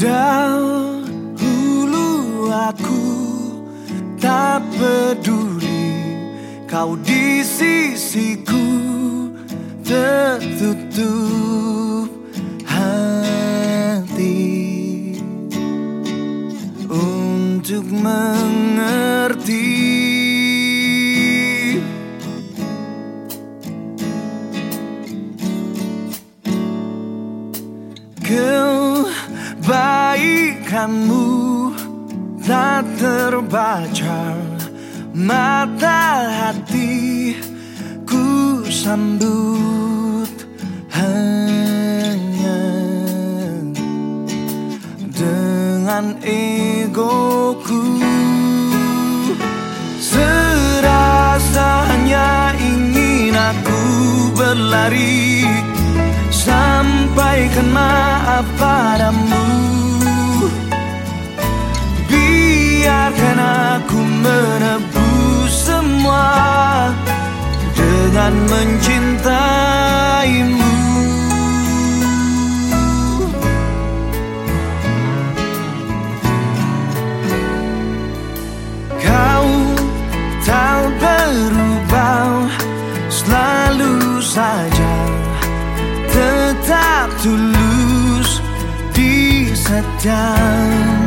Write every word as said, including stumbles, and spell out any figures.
Dahulu aku tak peduli, kau di sisiku tertutup hati untuk mengerti kebaikanmu tak terbaca, mata hatiku sambut hanya dengan egoku. Serasanya ingin aku berlari, sampaikan maaf padamu. Biarkan aku menebus semua dengan mencintaimu. Kau tak berubah, selalu saja tetap tulus di setiap